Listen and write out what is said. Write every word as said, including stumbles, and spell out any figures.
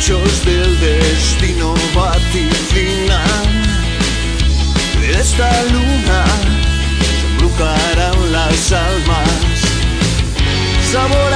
hechos del destino vaticinan. De esta luna se embrujarán las almas. Sabor